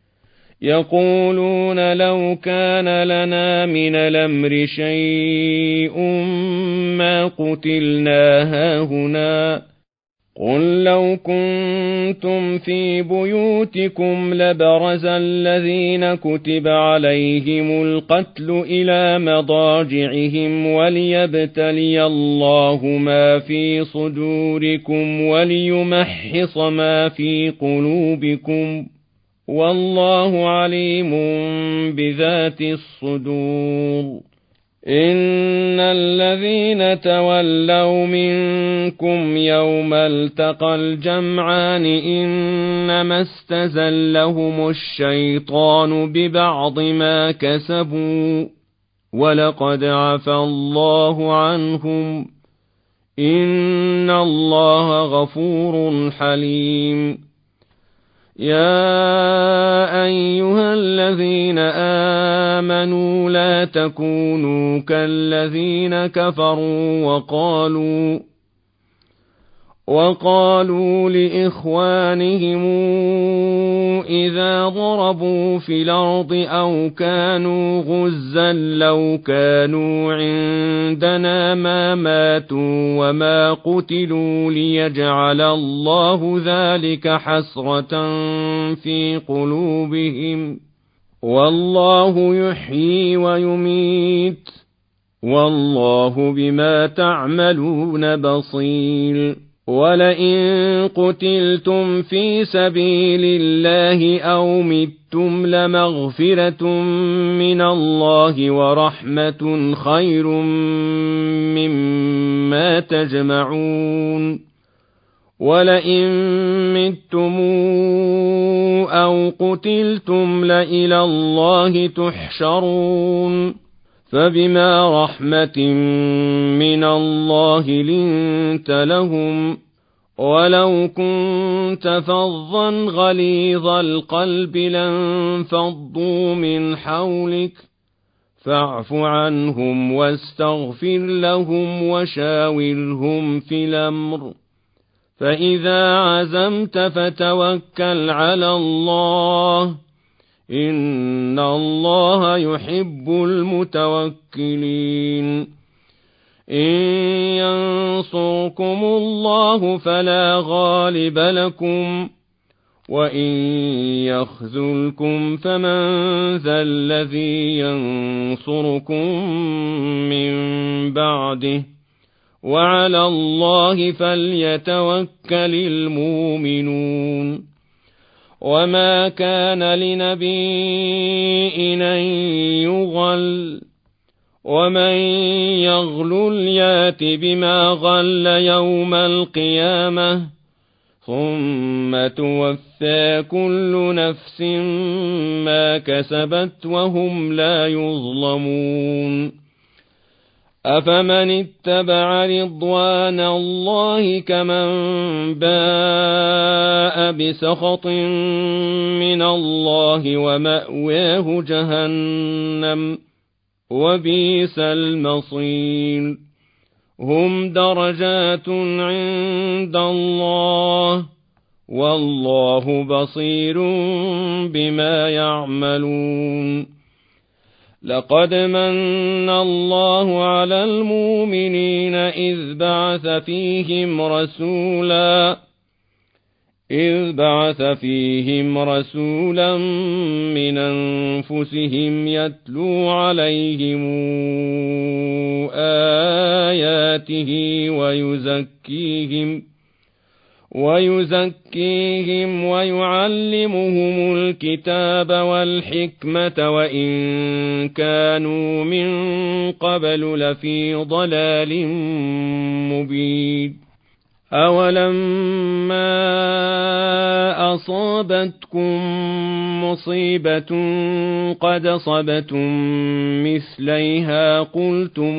يقولون لو كان لنا من الأمر شيء ما قتلنا هاهنا قل لو كنتم في بيوتكم لبرز الذين كتب عليهم القتل إلى مضاجعهم وليبتلي الله ما في صدوركم وليمحص ما في قلوبكم والله عليم بذات الصدور. إن الذين تولوا منكم يوم التقى الجمعان إنما استزلهم الشيطان ببعض ما كسبوا ولقد عفى الله عنهم إن الله غفور حليم. يا أيها الذين آمنوا لا تكونوا كالذين كفروا وقالوا وقالوا لإخوانهم إذا ضربوا في الأرض أو كانوا غزا لو كانوا عندنا ما ماتوا وما قتلوا ليجعل الله ذلك حسرة في قلوبهم والله يحيي ويميت والله بما تعملون بصير. ولئن قتلتم في سبيل الله أو متم لمغفرة من الله ورحمة خير مما تجمعون. ولئن متم أو قتلتم لإلى الله تحشرون. فبما رحمة من الله لنت لهم ولو كنت فظا غليظ القلب لانفضوا من حولك فاعف عنهم واستغفر لهم وشاورهم في الأمر فإذا عزمت فتوكل على الله إن الله يحب المتوكلين. إن ينصركم الله فلا غالب لكم وإن يخذلكم فمن ذا الذي ينصركم من بعده وعلى الله فليتوكل المؤمنون. وما كان لنبي أن يغل ومن يغلل يات بما غل يوم القيامة ثم توفى كل نفس ما كسبت وهم لا يظلمون. أفمن اتبع رضوان الله كمن باء بسخط من الله ومأواه جهنم وبئس المصير. هم درجات عند الله والله بصير بما يعملون. لقد من الله على المؤمنين إذ بعث فيهم رسولا إذ بعث فيهم رسولا من أنفسهم يتلو عليهم آياته ويزكيهم ويزكيهم ويعلمهم الكتاب والحكمة وإن كانوا من قبل لفي ضلال مبين. أولما أصابتكم مصيبة قد أصبتم مثليها قلتم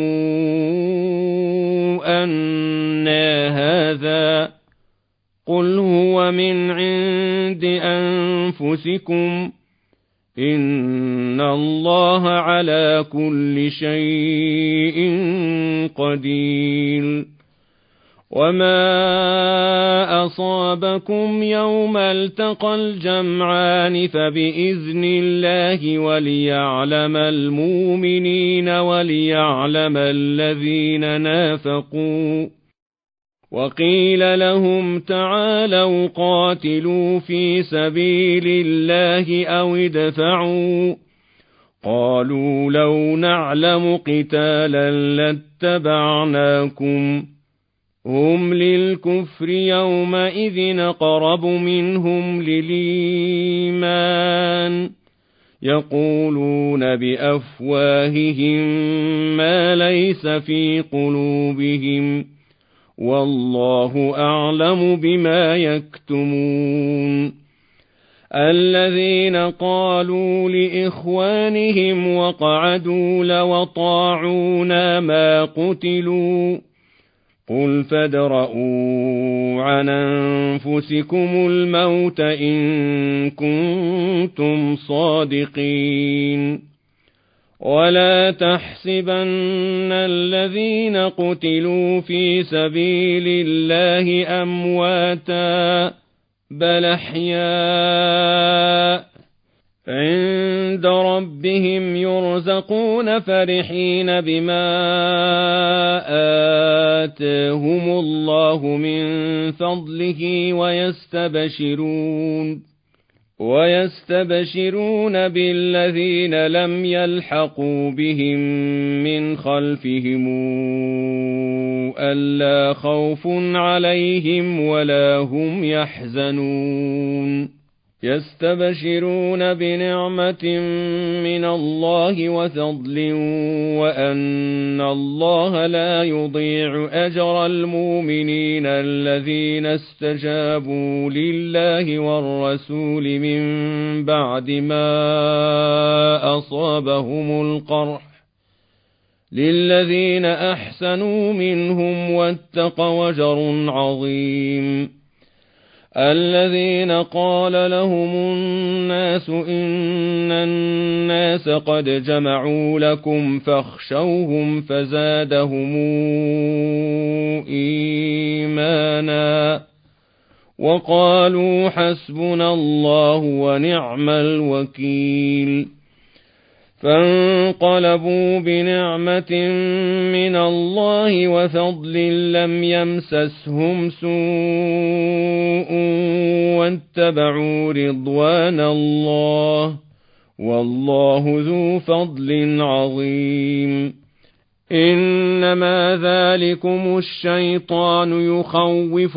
أنى هذا قل هو من عند أنفسكم إن الله على كل شيء قدير. وما أصابكم يوم التقى الجمعان فبإذن الله وليعلم المؤمنين وليعلم الذين نافقوا وقيل لهم تعالوا قاتلوا في سبيل الله أو ادفعوا قالوا لو نعلم قتالا لاتبعناكم هم للكفر يومئذ أقرب منهم للإيمان يقولون بأفواههم ما ليس في قلوبهم والله أعلم بما يكتمون الذين قالوا لإخوانهم وقعدوا لو أطاعونا ما قتلوا قل فادرءوا عن أنفسكم الموت إن كنتم صادقين ولا تحسبن الذين قتلوا في سبيل الله أمواتا بل أحياء عند ربهم يرزقون فرحين بما آتاهم الله من فضله ويستبشرون ويستبشرون بالذين لم يلحقوا بهم من خلفهم ألا خوف عليهم ولا هم يحزنون يستبشرون بنعمة من الله وفضل وأن الله لا يضيع أجر المؤمنين الذين استجابوا لله والرسول من بعد ما أصابهم القرح للذين أحسنوا منهم واتقوا أجر عظيم الذين قال لهم الناس إن الناس قد جمعوا لكم فاخشوهم فزادهم إيمانا وقالوا حسبنا الله ونعم الوكيل فانقلبوا بنعمة من الله وفضل لم يمسسهم سوء واتبعوا رضوان الله والله ذو فضل عظيم إنما ذلكم الشيطان يخوف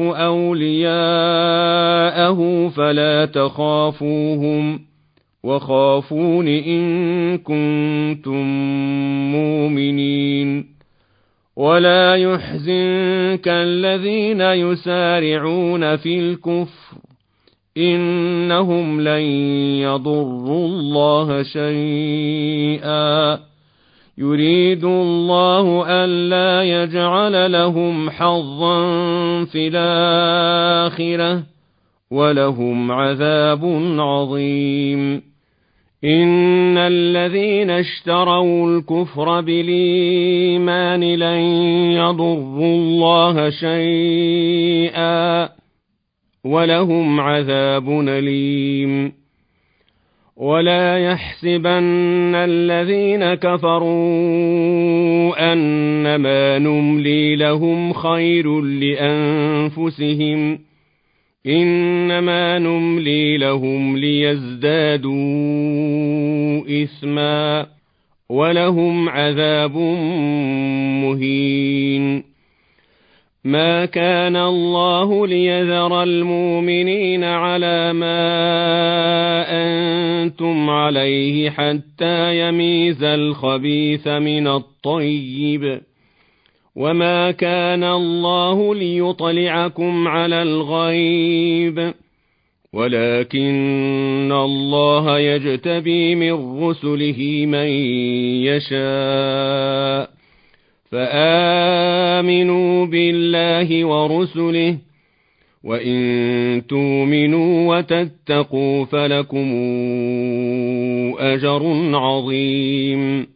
أولياءه فلا تخافوهم وخافون إن كنتم مؤمنين ولا يحزنك الذين يسارعون في الكفر إنهم لن يضروا الله شيئا يريد الله ألا يجعل لهم حظا في الآخرة ولهم عذاب عظيم إن الذين اشتروا الكفر بالإيمان لن يضروا الله شيئا ولهم عذاب أليم ولا يحسبن الذين كفروا أنما نملي لهم خير لأنفسهم إنما نملي لهم ليزدادوا إثما ولهم عذاب مهين ما كان الله ليذر المؤمنين على ما أنتم عليه حتى يميز الخبيث من الطيب وما كان الله ليطلعكم على الغيب ولكن الله يجتبي من رسله من يشاء فآمنوا بالله ورسله وإن تؤمنوا وتتقوا فلكم أجر عظيم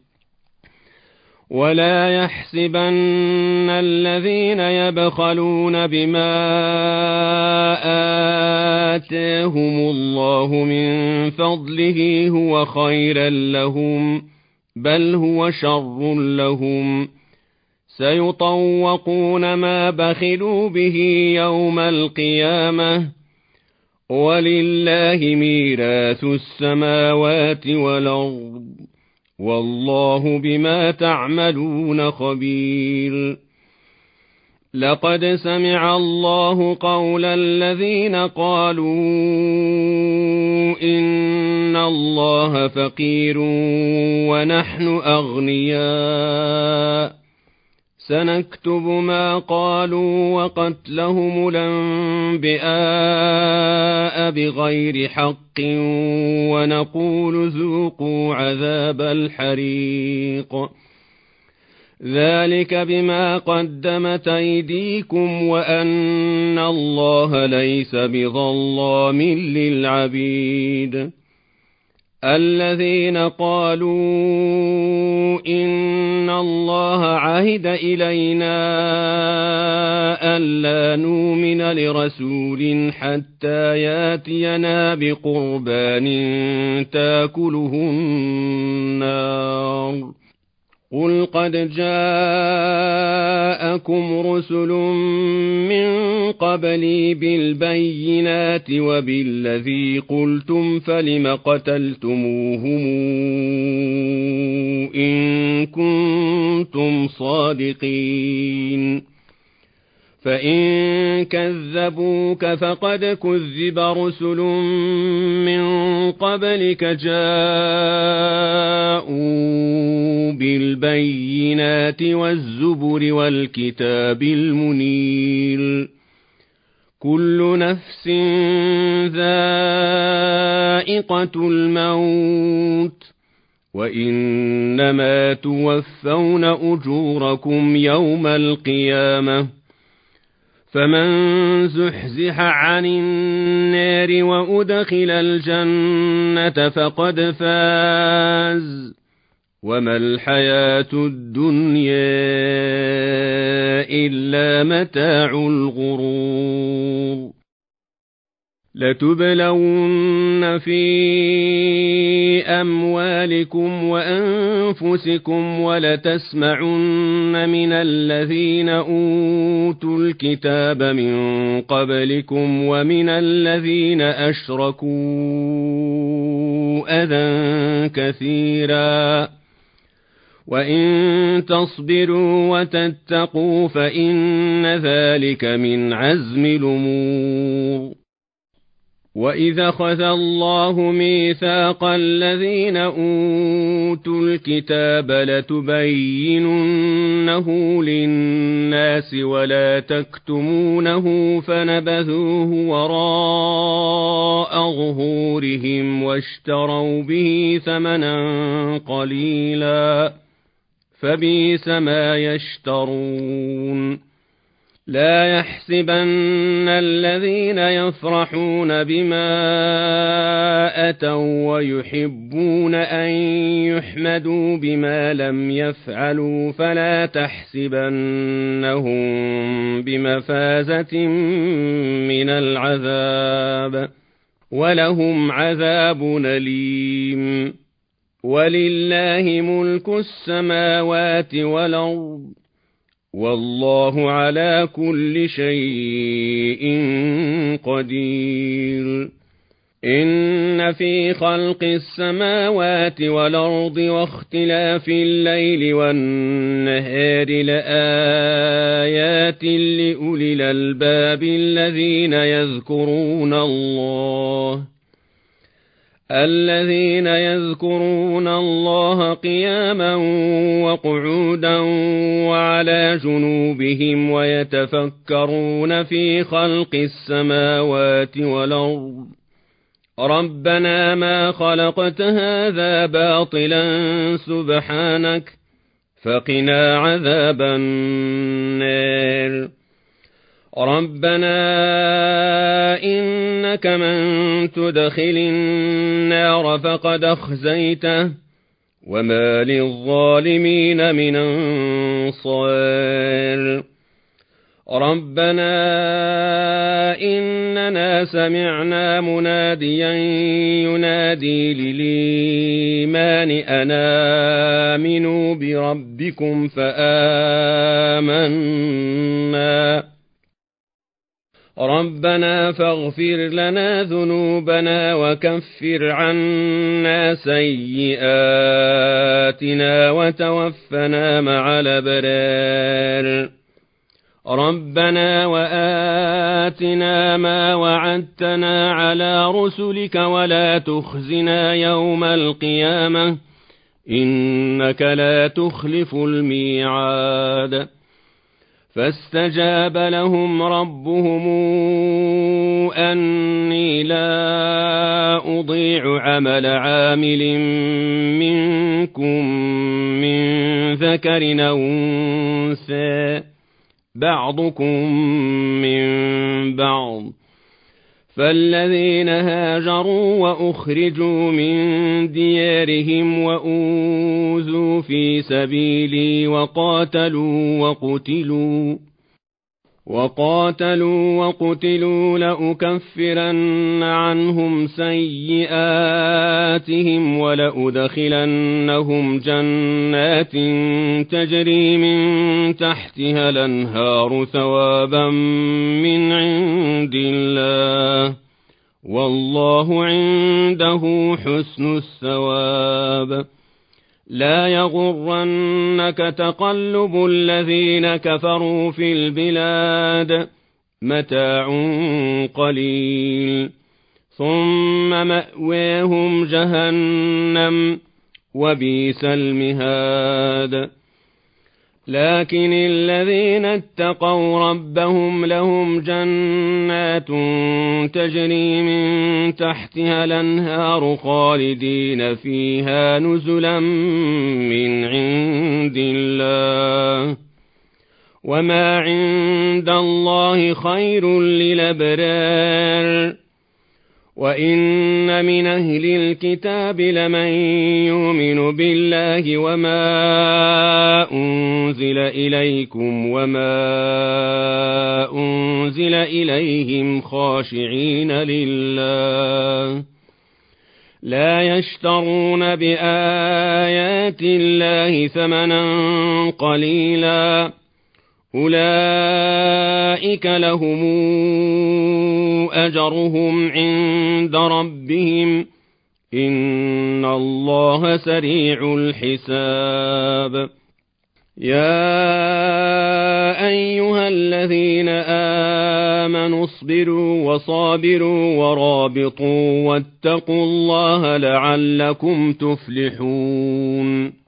ولا يحسبن الذين يبخلون بما آتاهم الله من فضله هو خيرا لهم بل هو شر لهم سيطوقون ما بخلوا به يوم القيامة ولله ميراث السماوات والأرض والله بما تعملون خبير. لقد سمع الله قول الذين قالوا إن الله فقير ونحن أغنياء سنكتب ما قالوا وقتلهم الأنبياء بغير حق ونقول ذوقوا عذاب الحريق ذلك بما قدمت أيديكم وأن الله ليس بظلام للعبيد. الذين قالوا إن الله عهد إلينا ألا نؤمن لرسول حتى ياتينا بقربان تاكله النار قل قد جاءكم رسل من قبلي بالبينات وبالذي قلتم فلم قتلتموهم إن كنتم صادقين فإن كذبوك فقد كذب رسل من قبلك جاءوا بالبينات والزبر والكتاب المنير كل نفس ذائقة الموت وإنما توفون أجوركم يوم القيامة فمن زحزح عن النار وأدخل الجنة فقد فاز وما الحياة الدنيا إلا متاع الغرور. لتبلون في أموالكم وأنفسكم ولتسمعن من الذين أوتوا الكتاب من قبلكم ومن الذين أشركوا أذى كثيرا وإن تصبروا وتتقوا فإن ذلك من عزم الأمور. وإذا أخذ الله ميثاق الذين أوتوا الكتاب لتبيننه للناس ولا تكتمونه فنبذوه وراء ظهورهم واشتروا به ثمنا قليلا فبئس ما يشترون. لا يحسبن الذين يفرحون بما أتوا ويحبون أن يحمدوا بما لم يفعلوا فلا تحسبنهم بمفازة من العذاب ولهم عذاب أليم. ولله ملك السماوات والأرض والله على كل شيء قدير. إن في خلق السماوات والأرض واختلاف الليل والنهار لآيات لأولي الألباب الذين يذكرون الله الذين يذكرون الله قياما وقعودا وعلى جنوبهم ويتفكرون في خلق السماوات والأرض ربنا ما خلقت هذا باطلا سبحانك فقنا عذاب النار. ربنا إنك من تدخل النار فقد أخزيته وما للظالمين من أنصار. ربنا إننا سمعنا مناديا ينادي للإيمان أن آمنوا بربكم فآمنا ربنا فاغفر لنا ذنوبنا وكفر عنا سيئاتنا وتوفنا مع الأبرار ربنا وآتنا ما وعدتنا على رسلك ولا تخزنا يوم القيامة إنك لا تخلف الميعاد فاستجاب لهم ربهم أني لا أضيع عمل عامل منكم من ذكر أو أنثى بعضكم من بعض فالذين هاجروا وأخرجوا من ديارهم وأوذوا في سبيلي وقاتلوا وقتلوا وقاتلوا وقتلوا لأكفرن عنهم سيئاتهم ولأدخلنهم جنات تجري من تحتها الأنهار ثوابا من عند الله والله عنده حسن الثواب لا يغرنك تقلب الذين كفروا في البلاد متاع قليل ثم مأواهم جهنم وبئس المهاد لكن الذين اتقوا ربهم لهم جنات تجري من تحتها الأنهار خالدين فيها نزلا من عند الله وما عند الله خير للأبرار وإن من أهل الكتاب لمن يؤمن بالله وما أنزل إليكم وما أنزل إليهم خاشعين لله لا يشترون بآيات الله ثمنا قليلا أولئك لهم أجرهم عند ربهم إن الله سريع الحساب يا أيها الذين آمنوا اصبروا وصابروا ورابطوا واتقوا الله لعلكم تفلحون